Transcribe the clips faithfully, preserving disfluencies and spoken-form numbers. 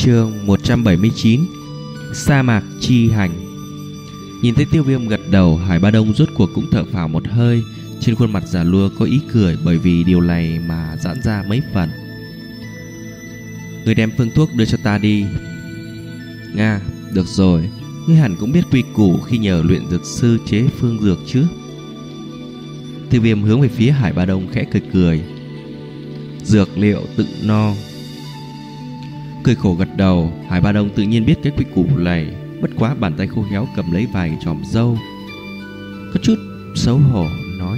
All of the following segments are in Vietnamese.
Chương một trăm bảy mươi chín. Sa mạc chi hành. Nhìn thấy Tiêu Viêm gật đầu, Hải Ba Đông rốt cuộc cũng thở phào một hơi. Trên khuôn mặt già nua có ý cười, bởi vì điều này mà giãn ra mấy phần. Người đem phương thuốc đưa cho ta đi. Nga, được rồi. Ngươi hẳn cũng biết quy củ khi nhờ luyện dược sư chế phương dược chứ. Tiêu Viêm hướng về phía Hải Ba Đông khẽ cười cười. Dược liệu tự no. Cười khổ gật đầu, Hải Ba Đông tự nhiên biết cái quy củ này, bất quá bàn tay khô khéo cầm lấy vài chòm râu, có chút xấu hổ nói: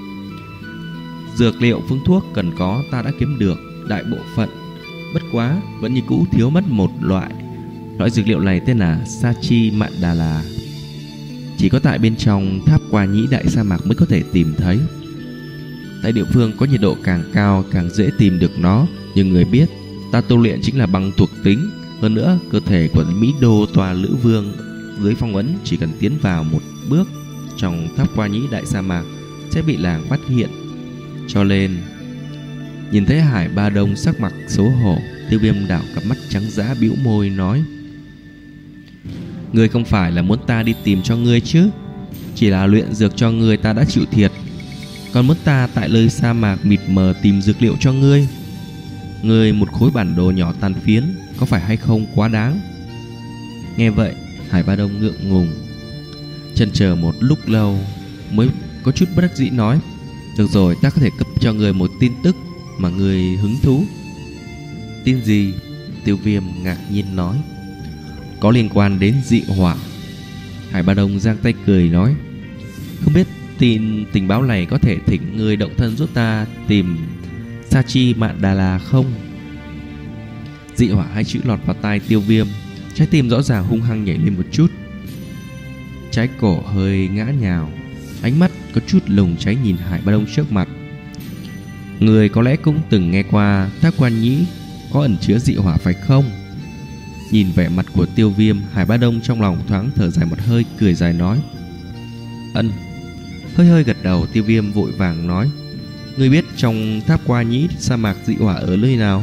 dược liệu phương thuốc cần có ta đã kiếm được đại bộ phận, bất quá vẫn như cũ thiếu mất một loại. Loại dược liệu này tên là Sachi Mạn Đà La, chỉ có tại bên trong tháp Qua Nhĩ đại sa mạc mới có thể tìm thấy. Tại địa phương có nhiệt độ càng cao càng dễ tìm được nó, nhưng người biết ta tu luyện chính là băng thuộc tính. Hơn nữa cơ thể của Mỹ Đô Tòa Lữ Vương dưới phong ấn, chỉ cần tiến vào một bước trong tháp Qua Nhĩ đại sa mạc sẽ bị làng phát hiện. Cho nên nhìn thấy Hải Ba Đông sắc mặt xấu hổ, Tiêu Viêm đảo cặp mắt trắng dã bĩu môi nói: ngươi không phải là muốn ta đi tìm cho ngươi chứ? Chỉ là luyện dược cho ngươi ta đã chịu thiệt, còn muốn ta tại nơi sa mạc mịt mờ tìm dược liệu cho ngươi? Ngươi một khối bản đồ nhỏ tàn phiến, có phải hay không quá đáng? Nghe vậy, Hải Ba Đông ngượng ngùng, chần chờ một lúc lâu mới có chút bất đắc dĩ nói: được rồi, ta có thể cấp cho ngươi một tin tức mà ngươi hứng thú. Tin gì? Tiêu Viêm ngạc nhiên nói: có liên quan đến dị hỏa. Hải Ba Đông giang tay cười nói: không biết tin tình báo này có thể thỉnh ngươi động thân giúp ta tìm Sachi Mạn Đà La không? Dị hỏa hai chữ lọt vào tai Tiêu Viêm, trái tim rõ ràng hung hăng nhảy lên một chút, trái cổ hơi ngã nhào, ánh mắt có chút lùng cháy nhìn Hải Ba Đông trước mặt. Người có lẽ cũng từng nghe qua tháp Qua Nhĩ có ẩn chứa dị hỏa phải không? Nhìn vẻ mặt của Tiêu Viêm, Hải Ba Đông trong lòng thoáng thở dài một hơi, cười dài nói: ân. Hơi hơi gật đầu, Tiêu Viêm vội vàng nói: ngươi biết trong tháp Qua Nhĩ sa mạc dị hỏa ở nơi nào?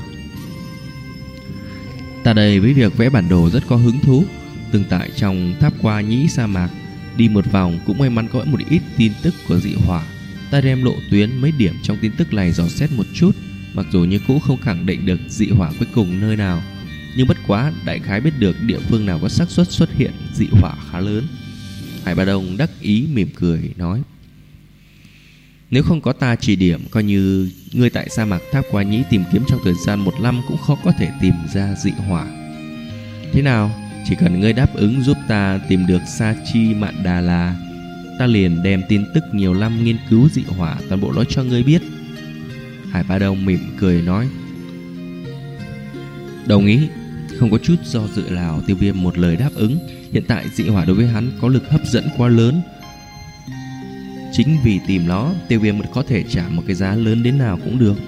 Ta đây với việc vẽ bản đồ rất có hứng thú, từng tại trong tháp Qua Nhĩ sa mạc đi một vòng, cũng may mắn có một ít tin tức của dị hỏa. Ta đem lộ tuyến mấy điểm trong tin tức này dò xét một chút, mặc dù như cũ không khẳng định được dị hỏa cuối cùng nơi nào, nhưng bất quá đại khái biết được địa phương nào có xác suất xuất hiện dị hỏa khá lớn. Hải Ba Đông đắc ý mỉm cười nói: nếu không có ta chỉ điểm, coi như ngươi tại sa mạc tháp Qua Nhĩ tìm kiếm trong thời gian một năm cũng khó có thể tìm ra dị hỏa. Thế nào, chỉ cần ngươi đáp ứng giúp ta tìm được Sachi Mạn Đà La, ta liền đem tin tức nhiều năm nghiên cứu dị hỏa toàn bộ nói cho ngươi biết. Hải Ba Đông mỉm cười nói: đồng ý. Không có chút do dự nào, Tiêu Viêm một lời đáp ứng. Hiện tại dị hỏa đối với hắn có lực hấp dẫn quá lớn, chính vì tìm nó, Tiêu Viêm có thể trả một cái giá lớn đến nào cũng được.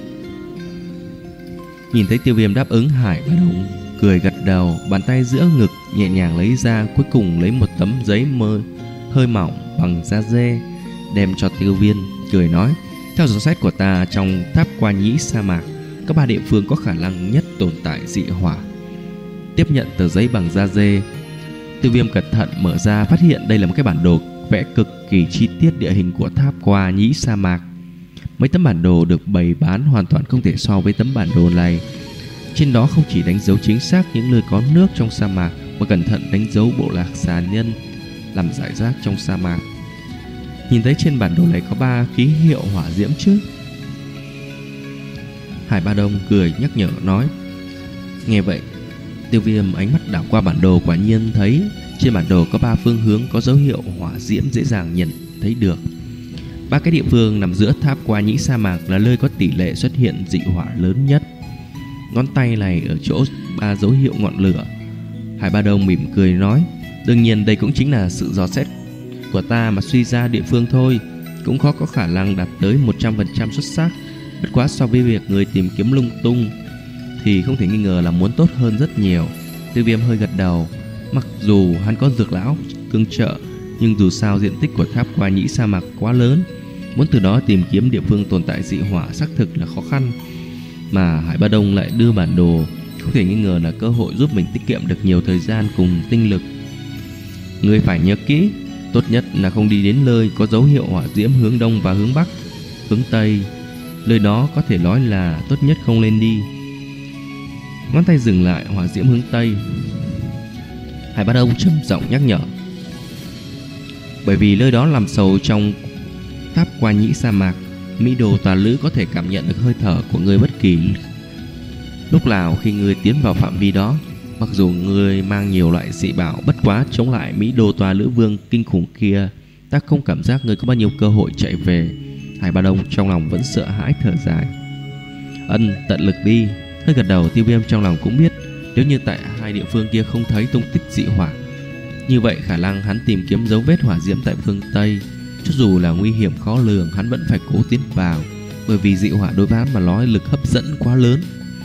Nhìn thấy Tiêu Viêm đáp ứng, Hải Ba Đông cười gật đầu, bàn tay giữa ngực nhẹ nhàng lấy ra, cuối cùng lấy một tấm giấy mơ hơi mỏng bằng da dê đem cho Tiêu Viêm, cười nói: theo dõi xét của ta, trong tháp Qua Nhĩ sa mạc có ba địa phương có khả năng nhất tồn tại dị hỏa. Tiếp nhận tờ giấy bằng da dê, Tiêu Viêm cẩn thận mở ra, phát hiện đây là một cái bản đồ vẽ cực kỳ chi tiết địa hình của tháp Qua Nhĩ sa mạc. Mấy tấm bản đồ được bày bán hoàn toàn không thể so với tấm bản đồ này. Trên đó không chỉ đánh dấu chính xác những nơi có nước trong sa mạc, mà cẩn thận đánh dấu bộ lạc xà nhân làm rải rác trong sa mạc. Nhìn thấy trên bản đồ này có ba ký hiệu hỏa diễm chứ? Hải Ba Đông cười nhắc nhở nói. Nghe vậy, Tiêu Viêm ánh mắt đảo qua bản đồ, quả nhiên thấy trên bản đồ có ba phương hướng có dấu hiệu hỏa diễm dễ dàng nhận thấy được. Ba cái địa phương nằm giữa tháp Qua Nhĩ sa mạc là nơi có tỷ lệ xuất hiện dị hỏa lớn nhất. Ngón tay này ở chỗ ba dấu hiệu ngọn lửa. Hải Ba Đông mỉm cười nói: đương nhiên đây cũng chính là sự dò xét của ta mà suy ra địa phương thôi, cũng khó có khả năng đạt tới một trăm phần trăm xuất sắc. Bất quá so với việc người tìm kiếm lung tung thì không thể nghi ngờ là muốn tốt hơn rất nhiều. Tiêu Viêm hơi gật đầu. Mặc dù hắn có dược lão tương trợ, nhưng dù sao diện tích của tháp Qua Nhĩ sa mạc quá lớn, muốn từ đó tìm kiếm địa phương tồn tại dị hỏa xác thực là khó khăn. Mà Hải Ba Đông lại đưa bản đồ không thể nghi ngờ là cơ hội giúp mình tiết kiệm được nhiều thời gian cùng tinh lực. Ngươi phải nhớ kỹ, tốt nhất là không đi đến nơi có dấu hiệu hỏa diễm hướng đông và hướng bắc. Hướng tây, nơi đó có thể nói là tốt nhất không lên đi. Ngón tay dừng lại hỏa diễm hướng tây. Hải Bá Đông trầm giọng nhắc nhở. Bởi vì nơi đó nằm sâu trong tháp Qua Nhĩ sa mạc, Mỹ Đồ tà lữ có thể cảm nhận được hơi thở của người bất kỳ lúc nào khi người tiến vào phạm vi đó. Mặc dù người mang nhiều loại dị bảo, bất quá chống lại Mỹ Đô tòa lữ vương kinh khủng kia, ta không cảm giác người có bao nhiêu cơ hội chạy về. Hải Bá Đông trong lòng vẫn sợ hãi thở dài. Ân, tận lực đi. Hơi gật đầu, Tiêu Viêm trong lòng cũng biết, nếu như tại hai địa phương kia không thấy tung tích dị hỏa, như vậy khả năng hắn tìm kiếm dấu vết hỏa diễm tại phương Tây, cho dù là nguy hiểm khó lường, hắn vẫn phải cố tiến vào, bởi vì dị hỏa đối với hắn mà nói lực hấp dẫn quá lớn.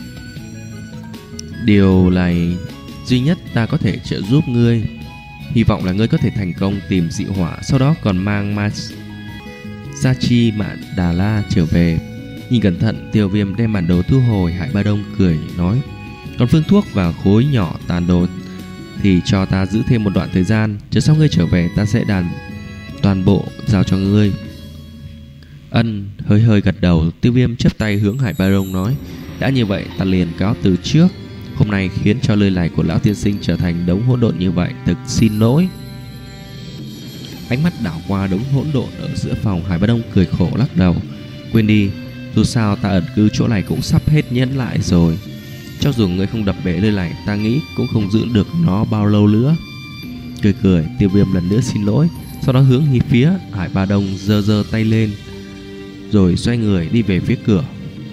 Điều này duy nhất ta có thể trợ giúp ngươi. Hy vọng là ngươi có thể thành công tìm dị hỏa, sau đó còn mang ma Sachi Mạn Đà La trở về. Nhìn cẩn thận, Tiêu Viêm đem bản đồ thu hồi. Hải Bá Đông cười nói, còn phương thuốc và khối nhỏ tàn đồ thì cho ta giữ thêm một đoạn thời gian, chờ sau ngươi trở về ta sẽ đàn toàn bộ giao cho ngươi. Ân, hơi hơi gật đầu. Tiêu Viêm chắp tay hướng Hải Bá Đông nói, đã như vậy ta liền cáo từ trước. Hôm nay khiến cho lời này của lão tiên sinh trở thành đống hỗn độn như vậy, thực xin lỗi. Ánh mắt đảo qua đống hỗn độn ở giữa phòng, Hải Bá Đông cười khổ lắc đầu. Quên đi, dù sao ta ẩn cư chỗ này cũng sắp hết nhẫn lại rồi. Cho dù ngươi không đập bể lời này, ta nghĩ cũng không giữ được nó bao lâu nữa. Cười cười, Tiêu Viêm lần nữa xin lỗi, sau đó hướng đi phía Hải Bá Đông giơ giơ tay lên, rồi xoay người đi về phía cửa.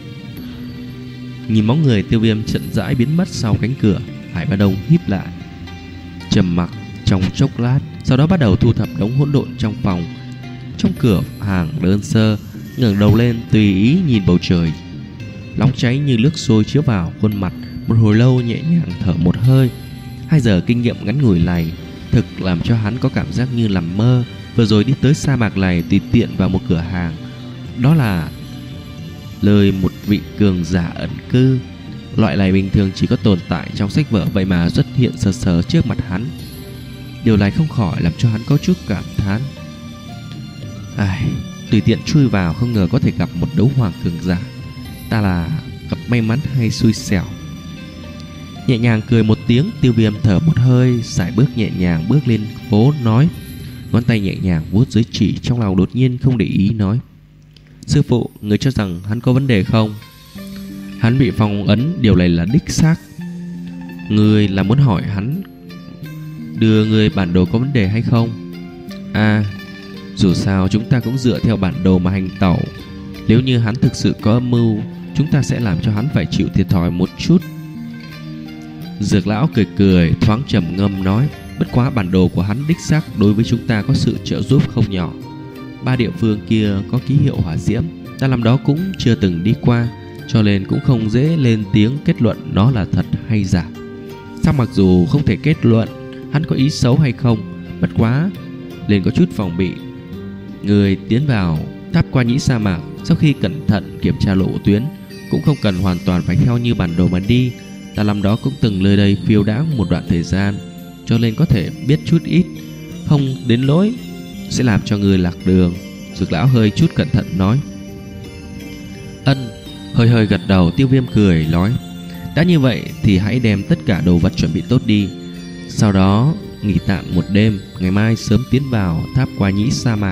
Nhìn bóng người Tiêu Viêm chậm rãi biến mất sau cánh cửa, Hải Bá Đông híp lại, trầm mặc trong chốc lát, sau đó bắt đầu thu thập đống hỗn độn trong phòng. Trong cửa hàng đơn sơ, ngẩng đầu lên tùy ý nhìn bầu trời nóng cháy như nước sôi chiếu vào khuôn mặt. Một hồi lâu nhẹ nhàng thở một hơi. Hai giờ kinh nghiệm ngắn ngủi này thực làm cho hắn có cảm giác như nằm mơ. Vừa rồi đi tới sa mạc này tùy tiện vào một cửa hàng, đó là lời một vị cường giả ẩn cư. Loại này bình thường chỉ có tồn tại trong sách vở, vậy mà xuất hiện sờ sờ trước mặt hắn. Điều này không khỏi làm cho hắn có chút cảm thán. Ai, tùy tiện chui vào không ngờ có thể gặp một đấu hoàng cường giả. Ta là gặp may mắn hay xui xẻo? Nhẹ nhàng cười một tiếng, Tiêu Viêm thở một hơi, sải bước nhẹ nhàng bước lên phố nói, ngón tay nhẹ nhàng vuốt dưới chỉ, trong lòng đột nhiên không để ý nói, sư phụ, người cho rằng hắn có vấn đề không? Hắn bị phong ấn, điều này là đích xác. Người là muốn hỏi hắn đưa người bản đồ có vấn đề hay không? À, dù sao chúng ta cũng dựa theo bản đồ mà hành tẩu. Nếu như hắn thực sự có âm mưu, chúng ta sẽ làm cho hắn phải chịu thiệt thòi một chút. Dược lão cười cười, thoáng trầm ngâm nói, bất quá bản đồ của hắn đích xác đối với chúng ta có sự trợ giúp không nhỏ. Ba địa phương kia có ký hiệu hỏa diễm, ta làm đó cũng chưa từng đi qua, cho nên cũng không dễ lên tiếng kết luận nó là thật hay giả. Sao mặc dù không thể kết luận hắn có ý xấu hay không, bất quá nên có chút phòng bị. Người tiến vào tháp Qua Nhĩ sa mạc, sau khi cẩn thận kiểm tra lộ tuyến, cũng không cần hoàn toàn phải theo như bản đồ mà đi. Ta làm đó cũng từng nơi đây phiêu đãng một đoạn thời gian, cho nên có thể biết chút ít, không đến nỗi sẽ làm cho người lạc đường. Dược lão hơi chút cẩn thận nói. Ân, hơi hơi gật đầu. Tiêu Viêm cười nói, đã như vậy thì hãy đem tất cả đồ vật chuẩn bị tốt đi, sau đó nghỉ tạm một đêm, ngày mai sớm tiến vào tháp Qua Nhĩ sa mạc.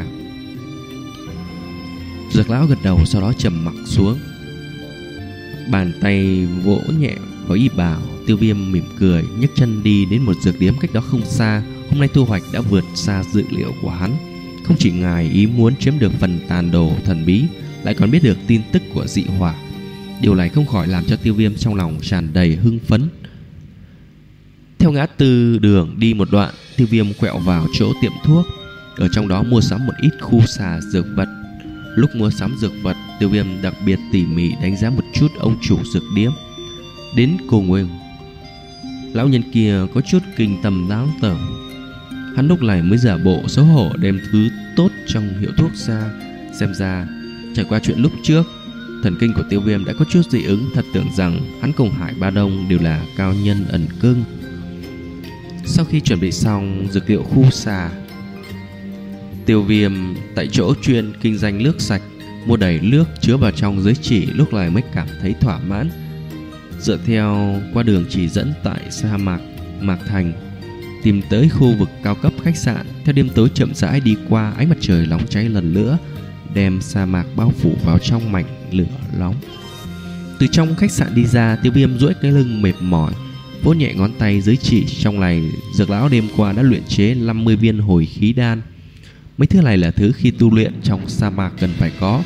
Dược lão gật đầu, sau đó trầm mặc xuống, bàn tay vỗ nhẹ vào y bào. Tiêu Viêm mỉm cười, nhấc chân đi đến một dược điếm cách đó không xa. Hôm nay thu hoạch đã vượt xa dự liệu của hắn. Không chỉ ngài ý muốn chiếm được phần tàn đồ thần bí, lại còn biết được tin tức của dị hỏa. Điều này không khỏi làm cho Tiêu Viêm trong lòng tràn đầy hưng phấn. Theo ngã tư đường đi một đoạn, Tiêu Viêm quẹo vào chỗ tiệm thuốc, ở trong đó mua sắm một ít khu xà dược vật. Lúc mua sắm dược vật, Tiêu Viêm đặc biệt tỉ mỉ đánh giá một chút ông chủ dược điếm. Đến cùng nguyên lão nhân kia có chút kinh tâm đáng tởm. Hắn lúc này mới giả bộ xấu hổ đem thứ tốt trong hiệu thuốc ra. Xem ra trải qua chuyện lúc trước, thần kinh của Tiêu Viêm đã có chút dị ứng, thật tưởng rằng hắn cùng Hải Ba Đông đều là cao nhân ẩn cưng. Sau khi chuẩn bị xong dược liệu khu xà, Tiêu Viêm tại chỗ chuyên kinh doanh nước sạch, mua đầy nước chứa vào trong giới chỉ, lúc này mới cảm thấy thỏa mãn. Dựa theo qua đường chỉ dẫn tại sa mạc Mạc Thành, tìm tới khu vực cao cấp khách sạn. Theo đêm tối chậm rãi đi qua, ánh mặt trời nóng cháy lần nữa đem sa mạc bao phủ vào trong mảnh lửa nóng. Từ trong khách sạn đi ra, Tiêu Viêm duỗi cái lưng mệt mỏi, vỗ nhẹ ngón tay dưới chỉ. Trong này dược lão đêm qua đã luyện chế năm mươi viên hồi khí đan. Mấy thứ này là thứ khi tu luyện trong sa mạc cần phải có.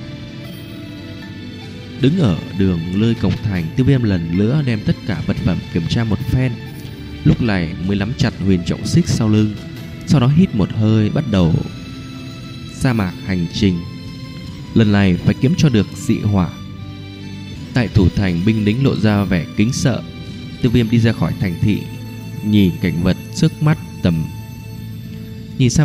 Đứng ở đường lơi cổng thành, Tiêu Viêm lần nữa đem tất cả vật phẩm kiểm tra một phen, lúc này mới nắm chặt huyền trọng xích sau lưng. Sau đó hít một hơi, bắt đầu sa mạc hành trình. Lần này phải kiếm cho được dị hỏa. Tại thủ thành, binh lính lộ ra vẻ kính sợ. Tiêu Viêm đi ra khỏi thành thị, nhìn cảnh vật trước mắt tầm nhìn sa